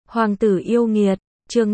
Hoàng tử yêu nghiệt, chương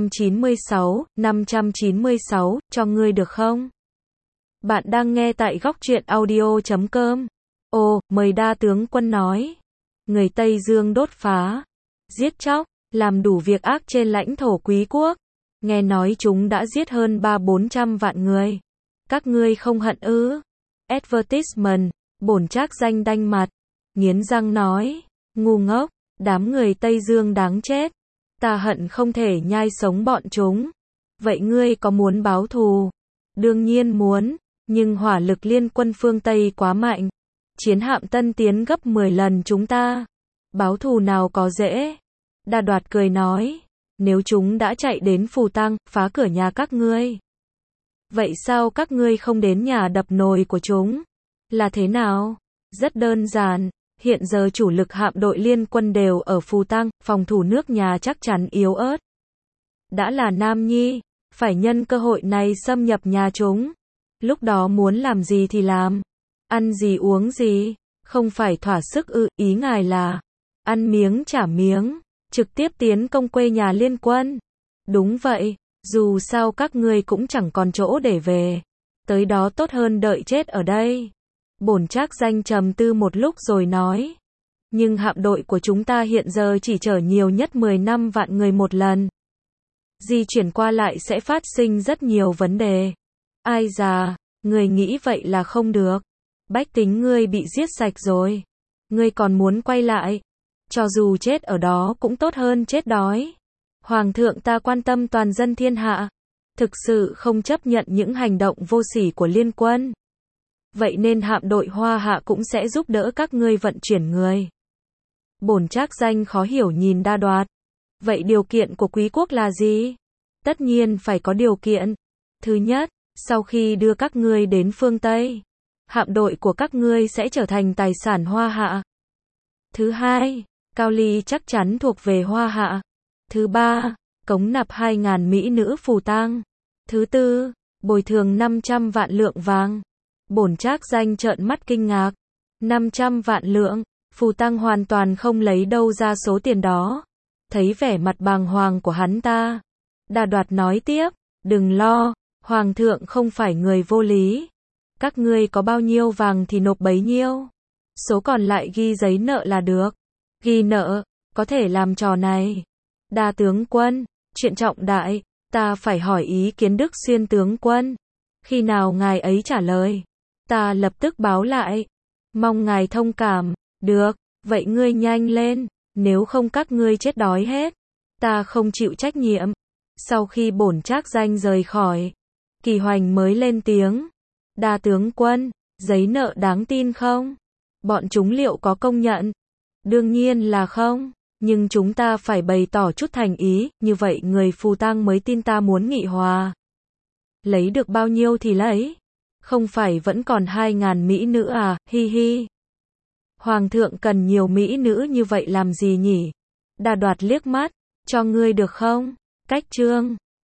596, cho ngươi được không? Bạn đang nghe tại góc truyện audio.com. Ồ, mời đa tướng quân nói. Người Tây Dương đốt phá, giết chóc, làm đủ việc ác trên lãnh thổ quý quốc. Nghe nói chúng đã giết hơn 300-400 vạn người. Các ngươi không hận ư? Advertisement, bổn trác danh đanh mặt, nghiến răng nói, ngu ngốc, đám người Tây Dương đáng chết. Ta hận không thể nhai sống bọn chúng. Vậy ngươi có muốn báo thù? Đương nhiên muốn, nhưng hỏa lực liên quân phương Tây quá mạnh. Chiến hạm tân tiến gấp 10 lần chúng ta. Báo thù nào có dễ. Đa Đoạt cười nói, nếu chúng đã chạy đến Phù Tăng, phá cửa nhà các ngươi. Vậy sao các ngươi không đến nhà đập nồi của chúng? Là thế nào? Rất đơn giản, hiện giờ chủ lực hạm đội liên quân đều ở Phù Tăng, phòng thủ nước nhà chắc chắn yếu ớt. Đã là Nam Nhi, phải nhân cơ hội này xâm nhập nhà chúng. Lúc đó muốn làm gì thì làm, ăn gì uống gì, không phải thỏa sức ư? Ý ngài là ăn miếng trả miếng, trực tiếp tiến công quê nhà liên quân. Đúng vậy, dù sao các ngươi cũng chẳng còn chỗ để về, tới đó tốt hơn đợi chết ở đây. Bổn trác danh trầm tư một lúc rồi nói, nhưng hạm đội của chúng ta hiện giờ chỉ chở nhiều nhất 15 vạn người một lần. Di chuyển qua lại sẽ phát sinh rất nhiều vấn đề. Ai già, người nghĩ vậy là không được. Bách tính ngươi bị giết sạch rồi. Ngươi còn muốn quay lại. Cho dù chết ở đó cũng tốt hơn chết đói. Hoàng thượng ta quan tâm toàn dân thiên hạ. Thực sự không chấp nhận những hành động vô sỉ của liên quân. Vậy nên hạm đội Hoa Hạ cũng sẽ giúp đỡ các ngươi vận chuyển người. Bổn trác danh khó hiểu nhìn Đa Đoạt. Vậy điều kiện của quý quốc là gì? Tất nhiên phải có điều kiện. Thứ nhất, sau khi đưa các ngươi đến phương Tây, hạm đội của các ngươi sẽ trở thành tài sản Hoa Hạ. Thứ hai, Cao Ly chắc chắn thuộc về Hoa Hạ. Thứ ba, cống nạp 2.000 mỹ nữ Phù Tang. Thứ tư, bồi thường 500 vạn lượng vàng. Bổn trác danh trợn mắt kinh ngạc. 500 vạn lượng, Phù Tang hoàn toàn không lấy đâu ra số tiền đó. Thấy vẻ mặt bàng hoàng của hắn ta, Đa Đoạt nói tiếp, đừng lo, Hoàng thượng không phải người vô lý. Các ngươi có bao nhiêu vàng thì nộp bấy nhiêu. Số còn lại ghi giấy nợ là được. Ghi nợ, có thể làm trò này. Đa tướng quân, chuyện trọng đại, ta phải hỏi ý kiến Đức Xuyên tướng quân. Khi nào ngài ấy trả lời, ta lập tức báo lại. Mong ngài thông cảm. Được, vậy ngươi nhanh lên, nếu không các ngươi chết đói hết. Ta không chịu trách nhiệm. Sau khi bổn trác danh rời khỏi, Kỳ Hoành mới lên tiếng. Đa tướng quân, giấy nợ đáng tin không? Bọn chúng liệu có công nhận? Đương nhiên là không, nhưng chúng ta phải bày tỏ chút thành ý, như vậy người Phù Tang mới tin ta muốn nghị hòa. Lấy được bao nhiêu thì lấy, không phải vẫn còn 2.000 mỹ nữ à, hi hi. Hoàng thượng cần nhiều mỹ nữ như vậy làm gì nhỉ? Đa Đoạt liếc mắt, cho ngươi được không? Cách chương